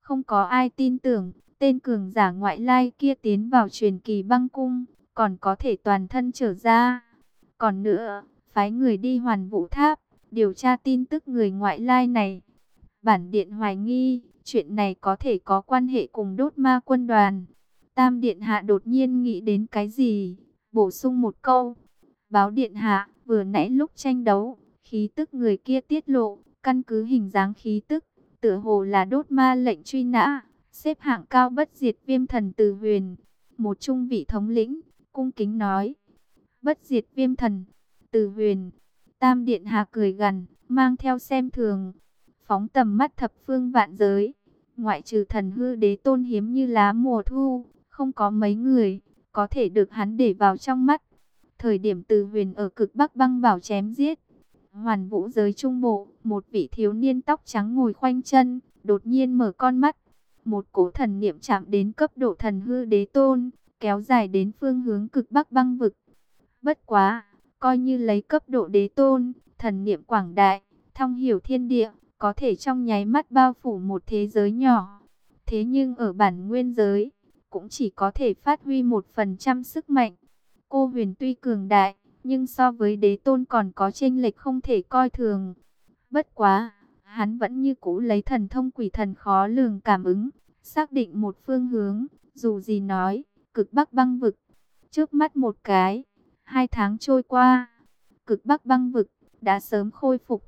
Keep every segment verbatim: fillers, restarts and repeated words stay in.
Không có ai tin tưởng, tên cường giả ngoại lai kia tiến vào truyền kỳ băng cung, còn có thể toàn thân trở ra. Còn nữa, phái người đi Hoàn Vũ Tháp, điều tra tin tức người ngoại lai này. Bản điện hoài nghi, chuyện này có thể có quan hệ cùng đốt ma quân đoàn. Tam điện hạ đột nhiên nghĩ đến cái gì, bổ sung một câu. Báo điện hạ, vừa nãy lúc tranh đấu, khí tức người kia tiết lộ, căn cứ hình dáng khí tức, tựa hồ là đốt ma lệnh truy nã, xếp hạng cao bất diệt viêm thần Từ Huyền. Một trung vị thống lĩnh, cung kính nói. Bất diệt viêm thần, Từ Huyền. Tam điện hạ cười gằn, mang theo xem thường. Phóng tầm mắt thập phương vạn giới, ngoại trừ thần hư đế tôn hiếm như lá mùa thu, không có mấy người có thể được hắn để vào trong mắt. Thời điểm Từ Huyền ở cực Bắc băng bảo chém giết Hoàn Vũ giới trung bộ, một vị thiếu niên tóc trắng ngồi khoanh chân, đột nhiên mở con mắt. Một cỗ thần niệm chạm đến cấp độ thần hư đế tôn, kéo dài đến phương hướng cực Bắc băng vực. Bất quá, coi như lấy cấp độ đế tôn, thần niệm quảng đại, thong hiểu thiên địa, có thể trong nháy mắt bao phủ một thế giới nhỏ. Thế nhưng ở bản nguyên giới, cũng chỉ có thể phát huy một phần trăm sức mạnh. Cô Huyền tuy cường đại, nhưng so với đế tôn còn có chênh lệch không thể coi thường. Bất quá, hắn vẫn như cũ lấy thần thông quỷ thần khó lường cảm ứng, xác định một phương hướng, dù gì nói, cực Bắc băng vực. Trước mắt một cái, hai tháng trôi qua, cực Bắc băng vực đã sớm khôi phục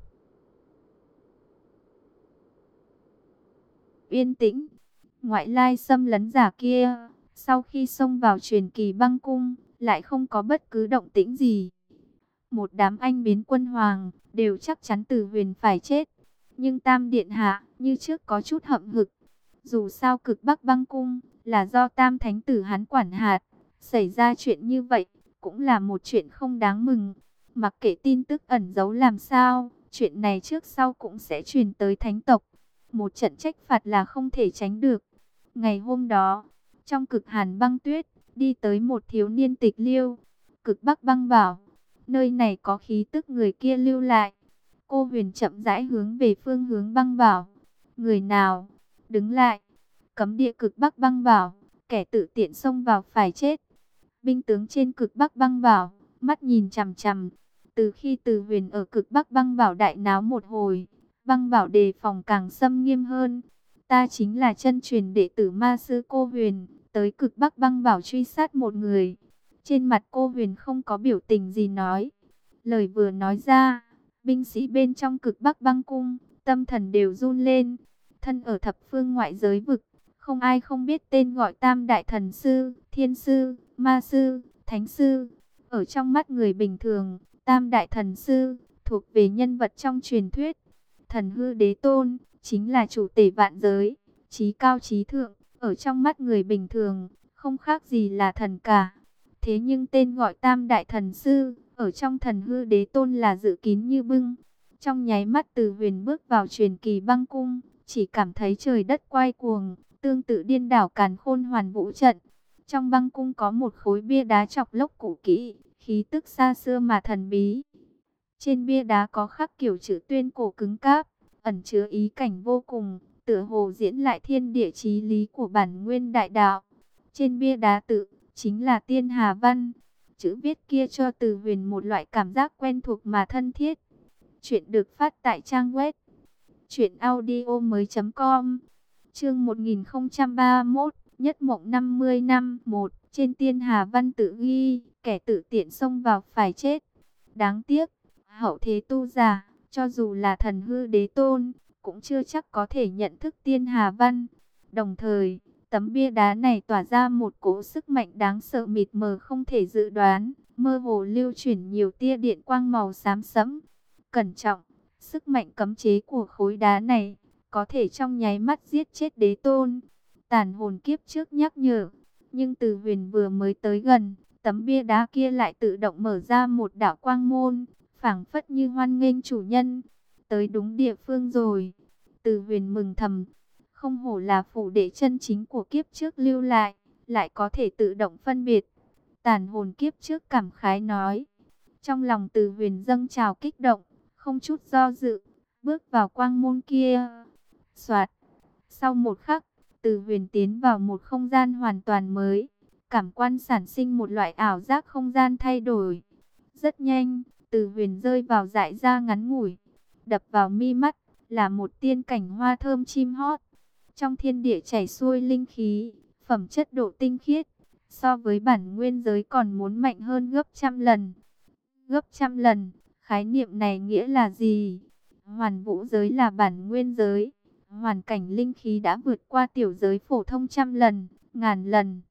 yên tĩnh. Ngoại lai xâm lấn giả kia, sau khi xông vào truyền kỳ băng cung, lại không có bất cứ động tĩnh gì. Một đám anh biến quân hoàng, đều chắc chắn Từ Huyền phải chết. Nhưng Tam điện hạ, như trước có chút hậm hực. Dù sao cực Bắc băng cung, là do Tam thánh tử hắn quản hạt. Xảy ra chuyện như vậy, cũng là một chuyện không đáng mừng. Mặc kệ tin tức ẩn giấu làm sao, chuyện này trước sau cũng sẽ truyền tới thánh tộc. Một trận trách phạt là không thể tránh được. Ngày hôm đó, trong cực hàn băng tuyết, đi tới một thiếu niên tịch liêu. Cực Bắc băng bảo, nơi này có khí tức người kia lưu lại. Cô Huyền chậm rãi hướng về phương hướng băng bảo. Người nào? Đứng lại. Cấm địa cực Bắc băng bảo, kẻ tự tiện xông vào phải chết. Binh tướng trên cực Bắc băng bảo, mắt nhìn chằm chằm. Từ khi Từ Huyền ở cực Bắc băng bảo đại náo một hồi, băng bảo đề phòng càng xâm nghiêm hơn. Ta chính là chân truyền đệ tử ma sư Cô Huyền, tới cực Bắc băng bảo truy sát một người. Trên mặt Cô Huyền không có biểu tình gì nói. Lời vừa nói ra, binh sĩ bên trong cực Bắc băng cung, tâm thần đều run lên. Thân ở thập phương ngoại giới vực, không ai không biết tên gọi Tam đại thần sư, thiên sư, ma sư, thánh sư. Ở trong mắt người bình thường, Tam đại thần sư thuộc về nhân vật trong truyền thuyết. Thần hư đế tôn chính là chủ tể vạn giới, chí cao chí thượng, ở trong mắt người bình thường không khác gì là thần cả. Thế nhưng tên gọi Tam đại thần sư ở trong thần hư đế tôn là dự kín như bưng. Trong nháy mắt Từ Huyền bước vào truyền kỳ băng cung, chỉ cảm thấy trời đất quay cuồng, tương tự điên đảo càn khôn hoàn vũ trận. Trong băng cung có một khối bia đá chọc lốc cũ kỹ, khí tức xa xưa mà thần bí. Trên bia đá có khắc kiểu chữ tuyên cổ cứng cáp, ẩn chứa ý cảnh vô cùng, tựa hồ diễn lại thiên địa chí lý của bản nguyên đại đạo. Trên bia đá tự chính là Tiên Hà Văn. Chữ viết kia cho Từ Huyền một loại cảm giác quen thuộc mà thân thiết. Chuyện được phát tại trang web truyện audio mới chấm com. Chương một nghìn không trăm ba mươi mốt, Nhất mộng năm mươi năm. Một, trên Tiên Hà Văn tự ghi, kẻ tự tiện xông vào phải chết. Đáng tiếc, hậu thế tu giả, cho dù là thần hư đế tôn, cũng chưa chắc có thể nhận thức Tiên Hà Văn. Đồng thời, tấm bia đá này tỏa ra một cỗ sức mạnh đáng sợ mịt mờ không thể dự đoán, mơ hồ lưu chuyển nhiều tia điện quang màu xám sẫm. Cẩn trọng, sức mạnh cấm chế của khối đá này có thể trong nháy mắt giết chết đế tôn. Tàn hồn kiếp trước nhắc nhở, nhưng Từ Huyền vừa mới tới gần, tấm bia đá kia lại tự động mở ra một đạo quang môn, phảng phất như hoan nghênh chủ nhân. Tới đúng địa phương rồi. Từ Huyền mừng thầm, không hổ là phủ đệ chân chính của kiếp trước lưu lại, lại có thể tự động phân biệt. Tàn hồn kiếp trước cảm khái nói. Trong lòng Từ Huyền dâng trào kích động, không chút do dự, bước vào quang môn kia. Soạt, Sau một khắc, Từ Huyền tiến vào một không gian hoàn toàn mới. Cảm quan sản sinh một loại ảo giác không gian thay đổi. Rất nhanh, Từ Huyền rơi vào dải ra ngắn ngủi. Đập vào mi mắt là một tiên cảnh hoa thơm chim hót. Trong thiên địa chảy xuôi linh khí, phẩm chất độ tinh khiết, so với bản nguyên giới còn muốn mạnh hơn gấp trăm lần. Gấp trăm lần, khái niệm này nghĩa là gì? Hoàn vũ giới là bản nguyên giới. Hoàn cảnh linh khí đã vượt qua tiểu giới phổ thông trăm lần, ngàn lần.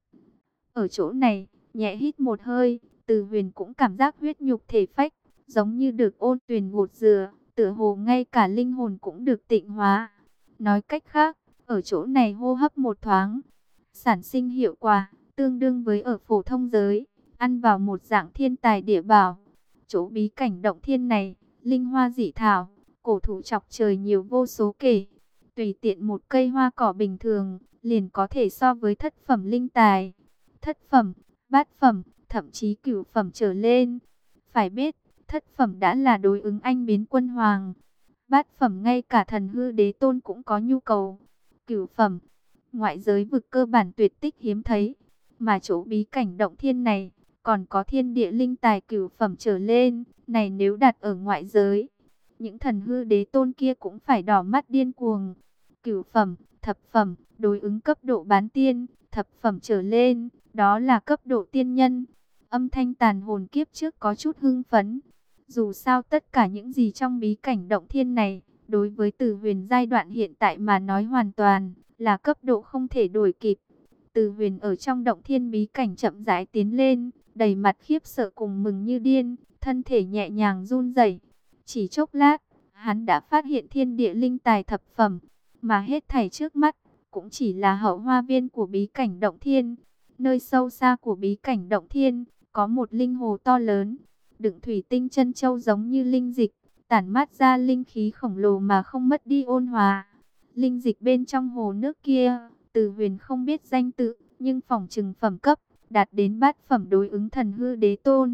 Ở chỗ này, nhẹ hít một hơi, Từ Huyền cũng cảm giác huyết nhục thể phách, giống như được ôn tuyền gột rửa, tựa hồ ngay cả linh hồn cũng được tịnh hóa. Nói cách khác, ở chỗ này hô hấp một thoáng, sản sinh hiệu quả, tương đương với ở phổ thông giới, ăn vào một dạng thiên tài địa bảo. Chỗ bí cảnh động thiên này, linh hoa dị thảo, cổ thụ chọc trời nhiều vô số kể. Tùy tiện một cây hoa cỏ bình thường, liền có thể so với thất phẩm linh tài. Thất phẩm, bát phẩm, thậm chí cửu phẩm trở lên. Phải biết, thất phẩm đã là đối ứng anh biến quân hoàng. Bát phẩm ngay cả thần hư đế tôn cũng có nhu cầu. Cửu phẩm, ngoại giới vực cơ bản tuyệt tích hiếm thấy. Mà chỗ bí cảnh động thiên này, còn có thiên địa linh tài cửu phẩm trở lên. Này nếu đặt ở ngoại giới, những thần hư đế tôn kia cũng phải đỏ mắt điên cuồng. Cửu phẩm, thập phẩm, đối ứng cấp độ bán tiên, thập phẩm trở lên, đó là cấp độ tiên nhân. Âm thanh tàn hồn kiếp trước có chút hưng phấn. Dù sao tất cả những gì trong bí cảnh động thiên này, đối với Từ Huyền giai đoạn hiện tại mà nói hoàn toàn là cấp độ không thể đổi kịp. Từ Huyền ở trong động thiên bí cảnh chậm rãi tiến lên, đầy mặt khiếp sợ cùng mừng như điên, thân thể nhẹ nhàng run rẩy. Chỉ chốc lát, hắn đã phát hiện thiên địa linh tài thập phẩm, mà hết thảy trước mắt cũng chỉ là hậu hoa viên của bí cảnh động thiên. Nơi sâu xa của bí cảnh động thiên có một linh hồ to lớn, đựng thủy tinh chân châu giống như linh dịch, tản mát ra linh khí khổng lồ mà không mất đi ôn hòa. Linh dịch bên trong hồ nước kia, Từ Huyền không biết danh tự, nhưng phỏng chừng phẩm cấp đạt đến bát phẩm đối ứng thần hư đế tôn.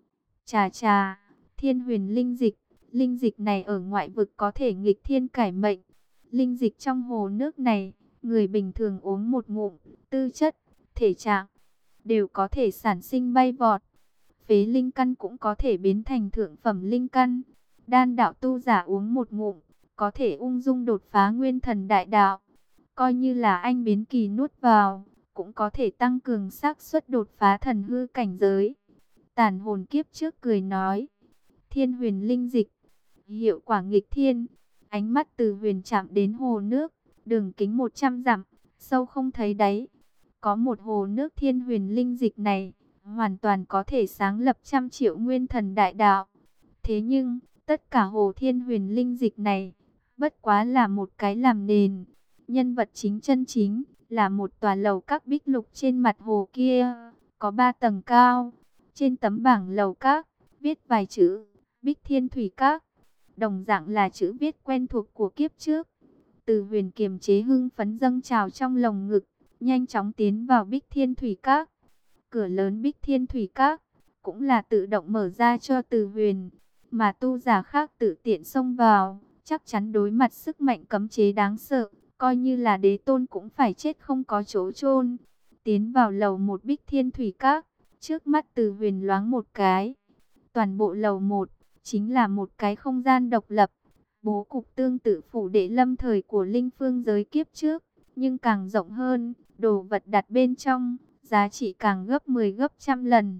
Chà chà, thiên huyền linh dịch, linh dịch này ở ngoại vực có thể nghịch thiên cải mệnh. Linh dịch trong hồ nước này, người bình thường uống một ngụm, tư chất, thể trạng đều có thể sản sinh bay vọt. Phế linh căn cũng có thể biến thành thượng phẩm linh căn. Đan đạo tu giả uống một ngụm, có thể ung dung đột phá nguyên thần đại đạo. Coi như là anh biến kỳ nuốt vào, cũng có thể tăng cường xác suất đột phá thần hư cảnh giới. Tàn hồn kiếp trước cười nói, thiên huyền linh dịch, hiệu quả nghịch thiên. Ánh mắt Từ Huyền chạm đến hồ nước, đường kính một trăm dặm, sâu không thấy đáy. Có một hồ nước thiên huyền linh dịch này, hoàn toàn có thể sáng lập trăm triệu nguyên thần đại đạo. Thế nhưng, tất cả hồ thiên huyền linh dịch này, bất quá là một cái làm nền. Nhân vật chính chân chính, là một tòa lầu các bích lục trên mặt hồ kia, có ba tầng cao. Trên tấm bảng lầu các, viết vài chữ, Bích Thiên Thủy Các. Đồng dạng là chữ viết quen thuộc của kiếp trước. Từ Huyền kiềm chế hưng phấn dâng trào trong lồng ngực, nhanh chóng tiến vào Bích Thiên Thủy Các. Cửa lớn Bích Thiên Thủy Các cũng là tự động mở ra cho Từ Huyền, mà tu giả khác tự tiện xông vào, chắc chắn đối mặt sức mạnh cấm chế đáng sợ, coi như là đế tôn cũng phải chết không có chỗ chôn. Tiến vào lầu một Bích Thiên Thủy Các, trước mắt Từ Huyền loáng một cái, toàn bộ lầu một chính là một cái không gian độc lập, bố cục tương tự phủ đệ lâm thời của linh phương giới kiếp trước, nhưng càng rộng hơn, đồ vật đặt bên trong, giá trị càng gấp mười gấp trăm lần.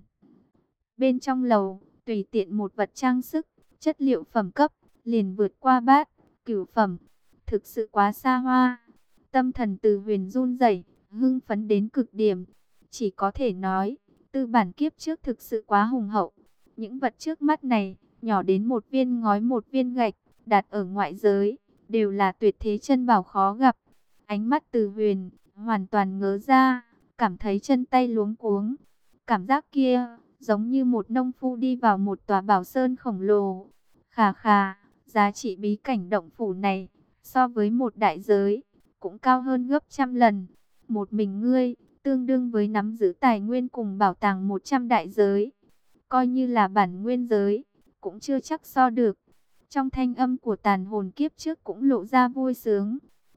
Bên trong lầu, tùy tiện một vật trang sức, chất liệu phẩm cấp, liền vượt qua bát, cửu phẩm, thực sự quá xa hoa. Tâm thần Từ Huyền run rẩy, hưng phấn đến cực điểm, chỉ có thể nói, tư bản kiếp trước thực sự quá hùng hậu. Những vật trước mắt này, nhỏ đến một viên ngói một viên gạch, đặt ở ngoại giới, đều là tuyệt thế chân bảo khó gặp. Ánh mắt Từ Huyền hoàn toàn ngớ ra, cảm thấy chân tay luống cuống. Cảm giác kia, giống như một nông phu đi vào một tòa bảo sơn khổng lồ. Khà khà, giá trị bí cảnh động phủ này, so với một đại giới, cũng cao hơn gấp trăm lần. Một mình ngươi, tương đương với nắm giữ tài nguyên cùng bảo tàng một trăm đại giới. Coi như là bản nguyên giới, cũng chưa chắc so được. Trong thanh âm của tàn hồn kiếp trước cũng lộ ra vui sướng.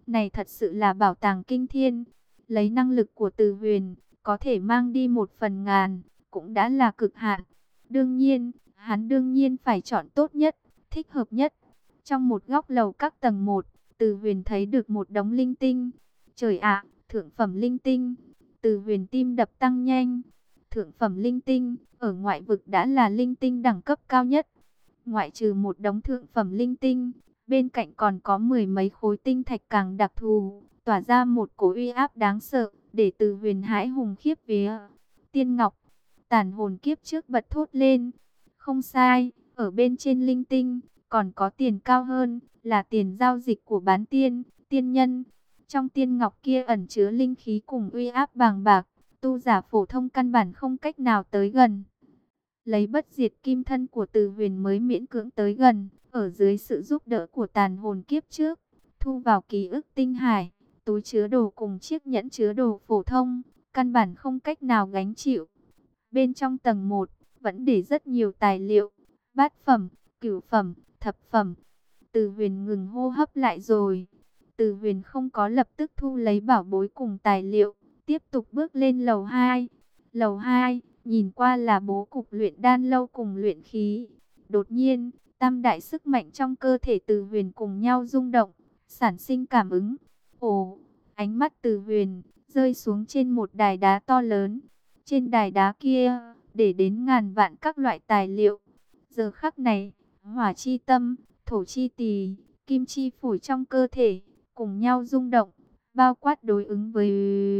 Này thật sự là bảo tàng kinh thiên. Lấy năng lực của Từ Huyền, có thể mang đi một phần ngàn, cũng đã là cực hạn. Đương nhiên, hắn đương nhiên phải chọn tốt nhất, thích hợp nhất. Trong một góc lầu các tầng một, Từ Huyền thấy được một đống linh tinh. Trời ạ, thượng phẩm linh tinh. Từ Huyền tim đập tăng nhanh. Thượng phẩm linh tinh, ở ngoại vực đã là linh tinh đẳng cấp cao nhất. Ngoại trừ một đống thượng phẩm linh tinh, bên cạnh còn có mười mấy khối tinh thạch càng đặc thù, tỏa ra một cổ uy áp đáng sợ, để Từ Huyền hãi hùng khiếp vía. Tiên ngọc, tàn hồn kiếp trước bật thốt lên. Không sai, ở bên trên linh tinh, còn có tiền cao hơn, là tiền giao dịch của bán tiên, tiên nhân. Trong tiên ngọc kia ẩn chứa linh khí cùng uy áp bàng bạc, tu giả phổ thông căn bản không cách nào tới gần. Lấy bất diệt kim thân của Từ Huyền mới miễn cưỡng tới gần, ở dưới sự giúp đỡ của tàn hồn kiếp trước, thu vào ký ức tinh hải, túi chứa đồ cùng chiếc nhẫn chứa đồ phổ thông, căn bản không cách nào gánh chịu. Bên trong tầng một, vẫn để rất nhiều tài liệu, bát phẩm, cửu phẩm, thập phẩm. Từ Huyền ngừng hô hấp lại rồi. Từ Huyền không có lập tức thu lấy bảo bối cùng tài liệu, tiếp tục bước lên lầu hai. Lầu hai, nhìn qua là bố cục luyện đan lâu cùng luyện khí. Đột nhiên, tam đại sức mạnh trong cơ thể Từ Huyền cùng nhau rung động, sản sinh cảm ứng. Ồ, ánh mắt Từ Huyền rơi xuống trên một đài đá to lớn. Trên đài đá kia, để đến ngàn vạn các loại tài liệu. Giờ khắc này, hỏa chi tâm, thổ chi tỳ, kim chi phổi trong cơ thể, cùng nhau rung động, bao quát đối ứng với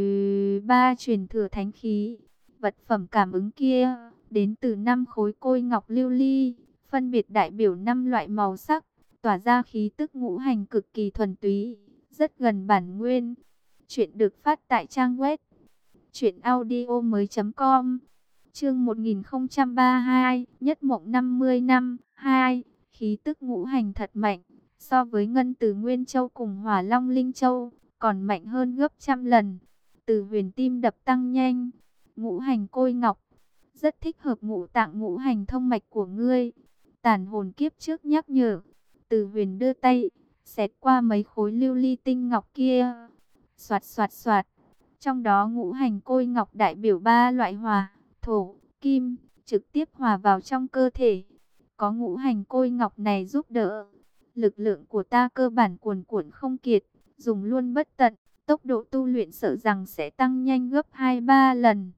ba truyền thừa thánh khí. Vật phẩm cảm ứng kia, đến từ năm khối côi ngọc lưu ly, phân biệt đại biểu năm loại màu sắc, tỏa ra khí tức ngũ hành cực kỳ thuần túy, rất gần bản nguyên. Chuyện được phát tại trang web truyện audio mới chấm com. Chương một nghìn không trăm ba mươi hai, nhất mộng năm mươi năm, hai, khí tức ngũ hành thật mạnh, so với Ngân Từ Nguyên Châu cùng Hỏa Long Linh Châu, còn mạnh hơn gấp trăm lần. Từ Huyền tim đập tăng nhanh. Ngũ hành côi ngọc, rất thích hợp ngũ tạng ngũ hành thông mạch của ngươi. Tàn hồn kiếp trước nhắc nhở. Từ Huyền đưa tay, xẹt qua mấy khối lưu ly tinh ngọc kia. Soạt soạt soạt. Trong đó ngũ hành côi ngọc đại biểu ba loại hỏa, thổ, kim, trực tiếp hòa vào trong cơ thể. Có ngũ hành côi ngọc này giúp đỡ, lực lượng của ta cơ bản cuồn cuộn không kiệt, dùng luôn bất tận, tốc độ tu luyện sợ rằng sẽ tăng nhanh gấp hai ba lần.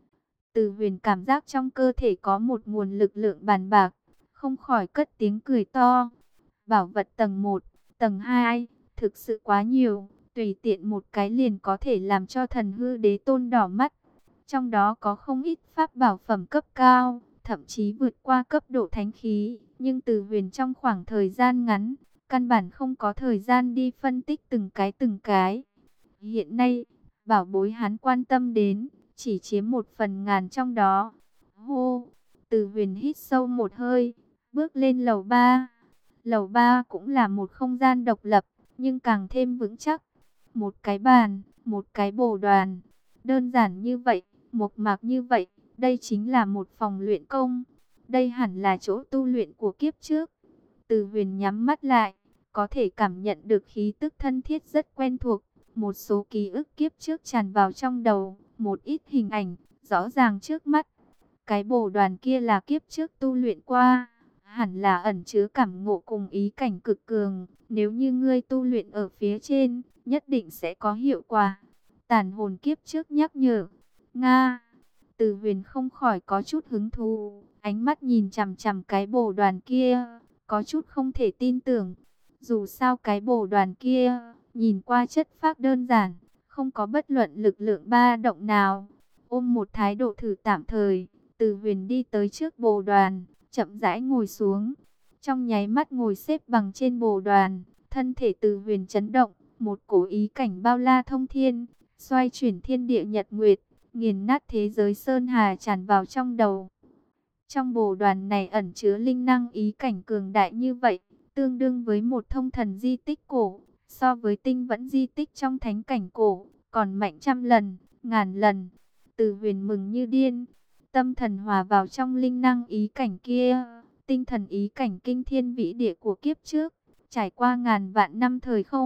Từ Huyền cảm giác trong cơ thể có một nguồn lực lượng bàn bạc, không khỏi cất tiếng cười to. Bảo vật tầng một, tầng hai, thực sự quá nhiều, tùy tiện một cái liền có thể làm cho thần hư đế tôn đỏ mắt. Trong đó có không ít pháp bảo phẩm cấp cao, thậm chí vượt qua cấp độ thánh khí. Nhưng Từ Huyền trong khoảng thời gian ngắn, căn bản không có thời gian đi phân tích từng cái từng cái. Hiện nay, bảo bối hắn quan tâm đến, chỉ chiếm một phần ngàn trong đó. Hô, Từ Huyền hít sâu một hơi, bước lên lầu ba. Lầu ba cũng là một không gian độc lập, nhưng càng thêm vững chắc. Một cái bàn, một cái bồ đoàn. Đơn giản như vậy, mộc mạc như vậy, đây chính là một phòng luyện công. Đây hẳn là chỗ tu luyện của kiếp trước. Từ Huyền nhắm mắt lại, có thể cảm nhận được khí tức thân thiết rất quen thuộc. Một số ký ức kiếp trước tràn vào trong đầu, một ít hình ảnh, rõ ràng trước mắt. Cái bồ đoàn kia là kiếp trước tu luyện qua, hẳn là ẩn chứa cảm ngộ cùng ý cảnh cực cường. Nếu như ngươi tu luyện ở phía trên, nhất định sẽ có hiệu quả. Tàn hồn kiếp trước nhắc nhở. Nga. Từ Huyền không khỏi có chút hứng thú, ánh mắt nhìn chằm chằm cái bồ đoàn kia, có chút không thể tin tưởng. Dù sao cái bồ đoàn kia, nhìn qua chất phác đơn giản, không có bất luận lực lượng ba động nào. Ôm một thái độ thử tạm thời, Từ Huyền đi tới trước bồ đoàn, chậm rãi ngồi xuống. Trong nháy mắt ngồi xếp bằng trên bồ đoàn, thân thể Từ Huyền chấn động, một cổ ý cảnh bao la thông thiên, xoay chuyển thiên địa nhật nguyệt, nghiền nát thế giới sơn hà tràn vào trong đầu. Trong bồ đoàn này ẩn chứa linh năng ý cảnh cường đại như vậy, tương đương với một thông thần di tích cổ, so với tinh vẫn di tích trong thánh cảnh cổ, còn mạnh trăm lần, ngàn lần. Từ Huyền mừng như điên, tâm thần hòa vào trong linh năng ý cảnh kia, tinh thần ý cảnh kinh thiên vĩ địa của kiếp trước, trải qua ngàn vạn năm thời không,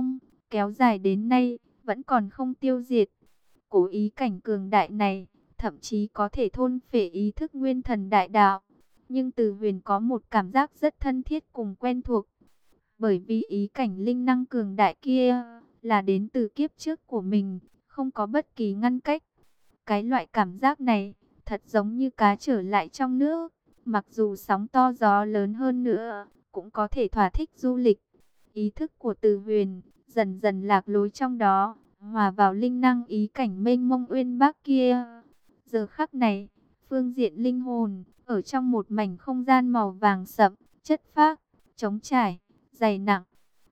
kéo dài đến nay, vẫn còn không tiêu diệt. Cố ý cảnh cường đại này, thậm chí có thể thôn phệ ý thức nguyên thần đại đạo. Nhưng Từ Huyền có một cảm giác rất thân thiết cùng quen thuộc. Bởi vì ý cảnh linh năng cường đại kia là đến từ kiếp trước của mình, không có bất kỳ ngăn cách. Cái loại cảm giác này thật giống như cá trở lại trong nước, mặc dù sóng to gió lớn hơn nữa, cũng có thể thỏa thích du lịch. Ý thức của Từ Huyền dần dần lạc lối trong đó, hòa vào linh năng ý cảnh mênh mông uyên bác kia. Giờ khắc này, phương diện linh hồn, ở trong một mảnh không gian màu vàng sậm, chất phác, trống trải, dày nặng.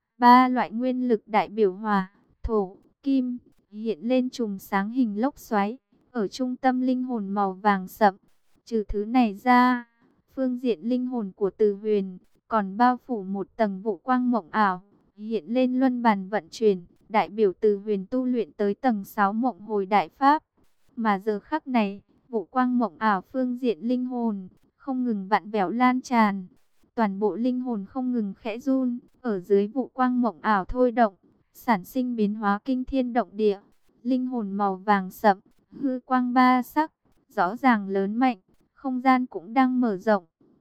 Ba loại nguyên lực đại biểu hỏa, thổ, kim, hiện lên chùm sáng hình lốc xoáy, ở trung tâm linh hồn màu vàng sậm. Trừ thứ này ra, phương diện linh hồn của Từ Huyền còn bao phủ một tầng vụ quang mộng ảo, hiện lên luân bàn vận chuyển, đại biểu Từ Huyền tu luyện tới tầng sáu mộng hồi đại pháp. Mà giờ khắc này, vụ quang mộng ảo phương diện linh hồn không ngừng vặn vẹo lan tràn, toàn bộ linh hồn không ngừng khẽ run, ở dưới vụ quang mộng ảo thôi động, sản sinh biến hóa kinh thiên động địa. Linh hồn màu vàng sậm, hư quang ba sắc, rõ ràng lớn mạnh, không gian cũng đang mở rộng.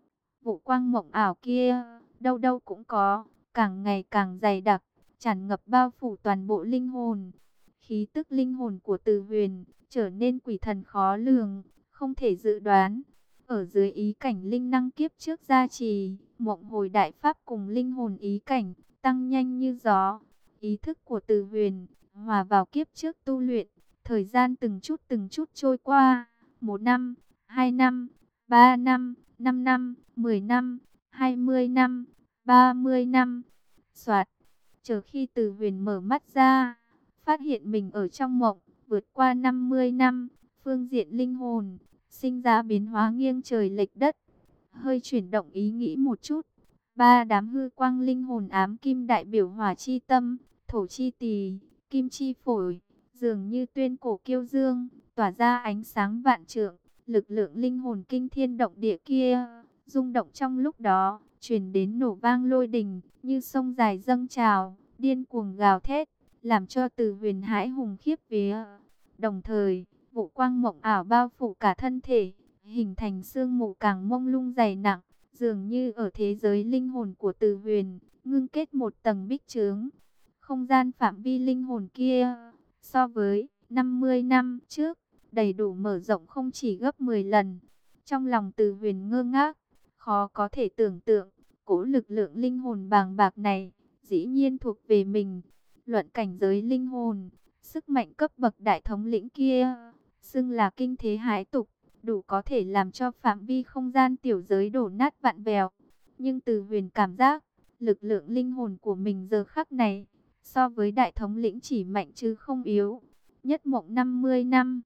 Vụ quang mộng ảo kia, đâu đâu cũng có, càng ngày càng dày đặc, tràn ngập bao phủ toàn bộ linh hồn. Khí tức linh hồn của Từ Huyền trở nên quỷ thần khó lường, không thể dự đoán. Ở dưới ý cảnh linh năng kiếp trước gia trì, mộng hồi đại pháp cùng linh hồn ý cảnh tăng nhanh như gió. Ý thức của Từ Huyền hòa vào kiếp trước tu luyện, thời gian từng chút từng chút trôi qua. Một năm, hai năm, ba năm, năm năm, mười năm, hai mươi năm, ba mươi năm. Soạt, chờ khi Từ Huyền mở mắt ra, phát hiện mình ở trong mộng, vượt qua năm mươi năm, phương diện linh hồn sinh ra biến hóa nghiêng trời lệch đất. Hơi chuyển động ý nghĩ một chút, ba đám hư quang linh hồn ám kim đại biểu hỏa chi tâm, thổ chi tỳ, kim chi phổi, dường như tuyên cổ kiêu dương, tỏa ra ánh sáng vạn trượng. Lực lượng linh hồn kinh thiên động địa kia, rung động trong lúc đó, truyền đến nổ vang lôi đình, như sông dài dâng trào, điên cuồng gào thét, làm cho Từ Huyền hãi hùng khiếp vía. Đồng thời, vụ quang mộng ảo bao phủ cả thân thể, hình thành sương mù càng mông lung dày nặng, dường như ở thế giới linh hồn của Từ Huyền, ngưng kết một tầng bích chướng. Không gian phạm vi linh hồn kia, so với năm mươi năm trước, đầy đủ mở rộng không chỉ gấp mười lần. Trong lòng Từ Huyền ngơ ngác, khó có thể tưởng tượng, cỗ lực lượng linh hồn bàng bạc này, dĩ nhiên thuộc về mình. Luận cảnh giới linh hồn, sức mạnh cấp bậc đại thống lĩnh kia, xưng là kinh thế hãi tục, đủ có thể làm cho phạm vi không gian tiểu giới đổ nát vạn vẹo. Nhưng Từ Huyền cảm giác, lực lượng linh hồn của mình giờ khắc này, so với đại thống lĩnh chỉ mạnh chứ không yếu. Nhất mộng năm mươi năm.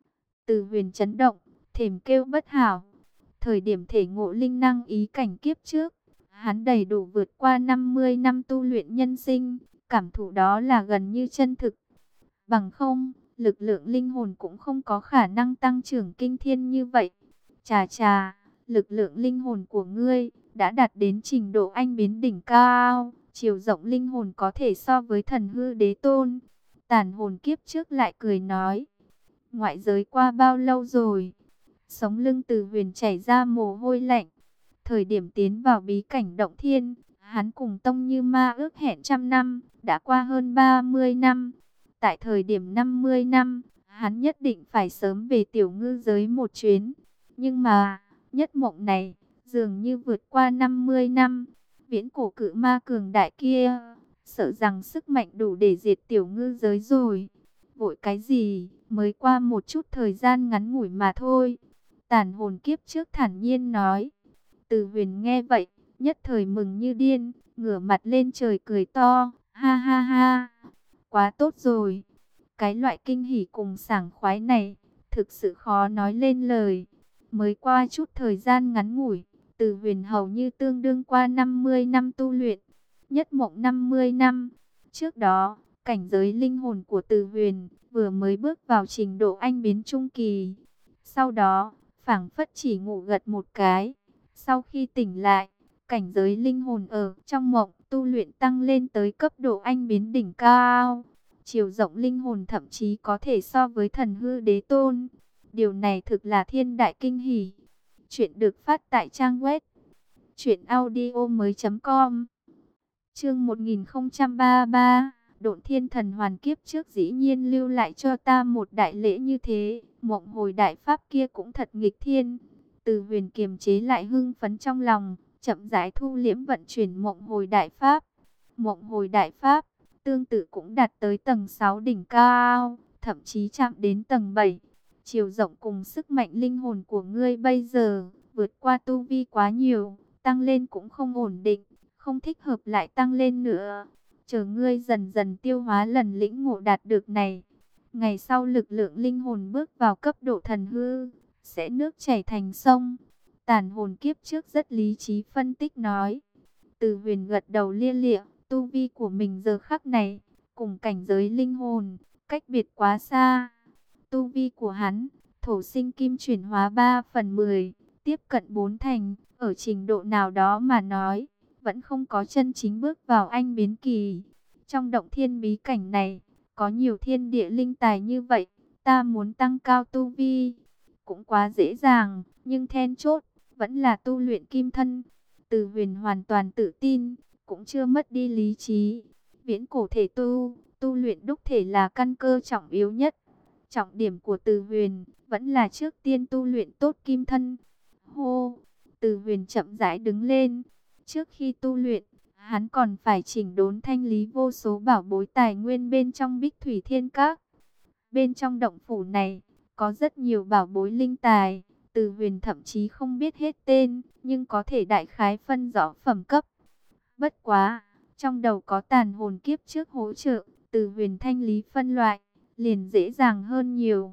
Từ Huyền chấn động, thềm kêu bất hảo. Thời điểm thể ngộ linh năng ý cảnh kiếp trước, hắn đầy đủ vượt qua năm mươi năm tu luyện nhân sinh, cảm thụ đó là gần như chân thực. Bằng không, lực lượng linh hồn cũng không có khả năng tăng trưởng kinh thiên như vậy. Chà chà, lực lượng linh hồn của ngươi đã đạt đến trình độ anh biến đỉnh cao, chiều rộng linh hồn có thể so với thần hư đế tôn. Tàn hồn kiếp trước lại cười nói, ngoại giới qua bao lâu rồi? Sống lưng Từ Huyền chảy ra mồ hôi lạnh. Thời điểm tiến vào bí cảnh động thiên, hắn cùng Tông Như Ma ước hẹn trăm năm, đã qua hơn ba mươi năm. Tại thời điểm năm mươi năm, hắn nhất định phải sớm về tiểu ngư giới một chuyến. Nhưng mà, nhất mộng này, dường như vượt qua năm mươi năm. Viễn cổ cự ma cường đại kia, sợ rằng sức mạnh đủ để diệt tiểu ngư giới rồi. Vội cái gì, mới qua một chút thời gian ngắn ngủi mà thôi. Tàn hồn kiếp trước thản nhiên nói. Từ Huyền nghe vậy, nhất thời mừng như điên, ngửa mặt lên trời cười to, ha ha ha, quá tốt rồi. Cái loại kinh hỉ cùng sảng khoái này, thực sự khó nói lên lời. Mới qua chút thời gian ngắn ngủi, Từ Huyền hầu như tương đương qua năm mươi năm tu luyện. Nhất mộng năm mươi năm. Trước đó, cảnh giới linh hồn của Từ Huyền vừa mới bước vào trình độ anh biến trung kỳ. Sau đó, phảng phất chỉ ngủ gật một cái. Sau khi tỉnh lại, cảnh giới linh hồn ở trong mộng tu luyện tăng lên tới cấp độ anh biến đỉnh cao. Chiều rộng linh hồn thậm chí có thể so với thần hư đế tôn. Điều này thực là thiên đại kinh hỉ. Chuyện được phát tại trang web truyện audio mới chấm com. Chương một nghìn không trăm ba mươi ba. Độn Thiên Thần Hoàn kiếp trước dĩ nhiên lưu lại cho ta một đại lễ như thế. Mộng hồi đại pháp kia cũng thật nghịch thiên. Từ Huyền kiềm chế lại hưng phấn trong lòng, chậm rãi thu liễm vận chuyển mộng hồi đại pháp. Mộng hồi đại pháp tương tự cũng đạt tới tầng sáu đỉnh cao, thậm chí chạm đến tầng bảy. Chiều rộng cùng sức mạnh linh hồn của ngươi bây giờ vượt qua tu vi quá nhiều, tăng lên cũng không ổn định, không thích hợp lại tăng lên nữa. Chờ ngươi dần dần tiêu hóa lần lĩnh ngộ đạt được này, ngày sau lực lượng linh hồn bước vào cấp độ thần hư, sẽ nước chảy thành sông. Tàn hồn kiếp trước rất lý trí phân tích nói. Từ Huyền gật đầu lia lịa, tu vi của mình giờ khắc này, cùng cảnh giới linh hồn, cách biệt quá xa. Tu vi của hắn, thổ sinh kim chuyển hóa ba phần mười, tiếp cận bốn thành, ở trình độ nào đó mà nói, vẫn không có chân chính bước vào anh biến kỳ. Trong động thiên bí cảnh này, có nhiều thiên địa linh tài như vậy, ta muốn tăng cao tu vi, cũng quá dễ dàng, nhưng then chốt, vẫn là tu luyện kim thân. Từ Huyền hoàn toàn tự tin, cũng chưa mất đi lý trí. Viễn cổ thể tu, tu luyện đúc thể là căn cơ trọng yếu nhất. Trọng điểm của Từ Huyền vẫn là trước tiên tu luyện tốt kim thân. Hô, Từ Huyền chậm rãi đứng lên. Trước khi tu luyện, hắn còn phải chỉnh đốn thanh lý vô số bảo bối tài nguyên bên trong Bích Thủy Thiên Các. Bên trong động phủ này, có rất nhiều bảo bối linh tài. Từ Huyền thậm chí không biết hết tên, nhưng có thể đại khái phân rõ phẩm cấp. Bất quá, trong đầu có tàn hồn kiếp trước hỗ trợ, Từ Huyền thanh lý phân loại, liền dễ dàng hơn nhiều.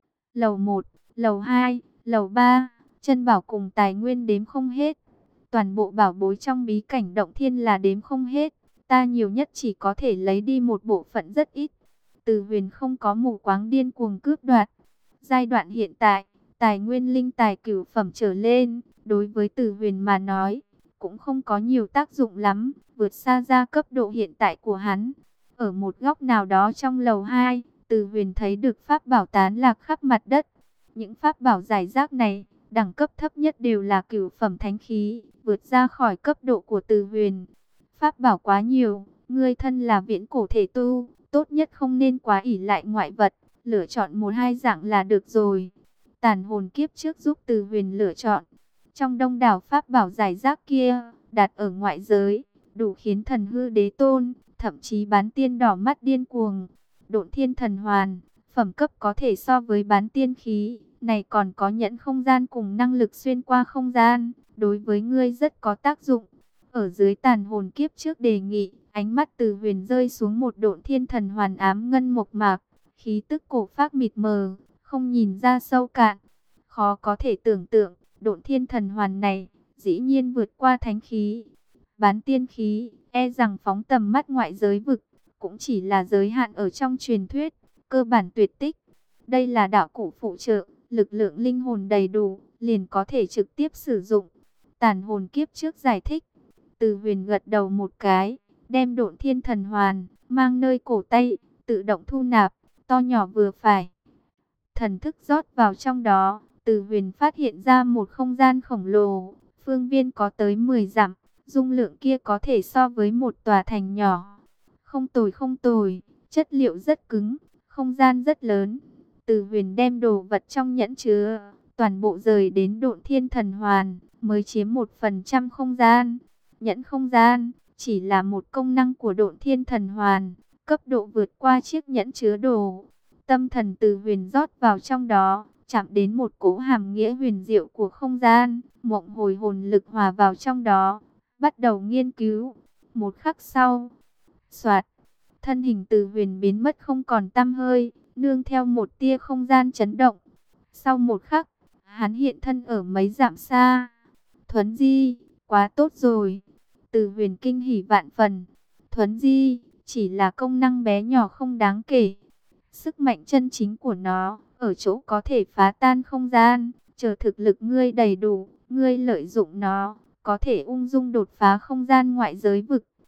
Lầu một, lầu hai, lầu ba, chân bảo cùng tài nguyên đếm không hết. Toàn bộ bảo bối trong bí cảnh động thiên là đếm không hết. Ta nhiều nhất chỉ có thể lấy đi một bộ phận rất ít. Từ Huyền không có mù quáng điên cuồng cướp đoạt. Giai đoạn hiện tại, tài nguyên linh tài cửu phẩm trở lên, đối với Từ Huyền mà nói, cũng không có nhiều tác dụng lắm, vượt xa ra cấp độ hiện tại của hắn. Ở một góc nào đó trong lầu hai, Từ Huyền thấy được pháp bảo tán lạc khắp mặt đất. Những pháp bảo giải rác này, đẳng cấp thấp nhất đều là cửu phẩm thánh khí, vượt ra khỏi cấp độ của Từ Huyền. Pháp bảo quá nhiều, ngươi thân là viễn cổ thể tu, tốt nhất không nên quá ỷ lại ngoại vật, lựa chọn một hai dạng là được rồi. Tàn hồn kiếp trước giúp Từ Huyền lựa chọn. Trong đông đảo pháp bảo giải rác kia, đặt ở ngoại giới, đủ khiến thần hư đế tôn, thậm chí bán tiên đỏ mắt điên cuồng. Độn Thiên Thần Hoàn, phẩm cấp có thể so với bán tiên khí, này còn có nhẫn không gian cùng năng lực xuyên qua không gian, đối với ngươi rất có tác dụng. Ở dưới tàn hồn kiếp trước đề nghị, ánh mắt Từ Huyền rơi xuống một Độn Thiên Thần Hoàn ám ngân mộc mạc, khí tức cổ phác mịt mờ, không nhìn ra sâu cạn. Khó có thể tưởng tượng, Độn Thiên Thần Hoàn này, dĩ nhiên vượt qua thánh khí. Bán tiên khí, e rằng phóng tầm mắt ngoại giới vực, cũng chỉ là giới hạn ở trong truyền thuyết, cơ bản tuyệt tích. Đây là đạo cụ phụ trợ, lực lượng linh hồn đầy đủ, liền có thể trực tiếp sử dụng. Tàn hồn kiếp trước giải thích. Từ Huyền gật đầu một cái, đem Độn Thiên Thần Hoàn, mang nơi cổ tay, tự động thu nạp, to nhỏ vừa phải. Thần thức rót vào trong đó, Từ Huyền phát hiện ra một không gian khổng lồ, phương viên có tới mười dặm, dung lượng kia có thể so với một tòa thành nhỏ. Không tồi không tồi, chất liệu rất cứng, không gian rất lớn. Từ Huyền đem đồ vật trong nhẫn chứa, toàn bộ rời đến Độn Thiên Thần Hoàn, mới chiếm một phần trăm không gian. Nhẫn không gian, chỉ là một công năng của Độn Thiên Thần Hoàn, cấp độ vượt qua chiếc nhẫn chứa đồ. Tâm thần Từ Huyền rót vào trong đó, chạm đến một cỗ hàm nghĩa huyền diệu của không gian, mộng hồi hồn lực hòa vào trong đó, bắt đầu nghiên cứu. Một khắc sau, soạt, thân hình Từ Huyền biến mất không còn tăm hơi, nương theo một tia không gian chấn động. Sau một khắc, hắn hiện thân ở mấy dặm xa. Thuấn di, quá tốt rồi. Từ Huyền kinh hỉ vạn phần. Thuấn di, chỉ là công năng bé nhỏ không đáng kể. Sức mạnh chân chính của nó, ở chỗ có thể phá tan không gian. Chờ thực lực ngươi đầy đủ, ngươi lợi dụng nó, có thể ung dung đột phá không gian ngoại giới vực.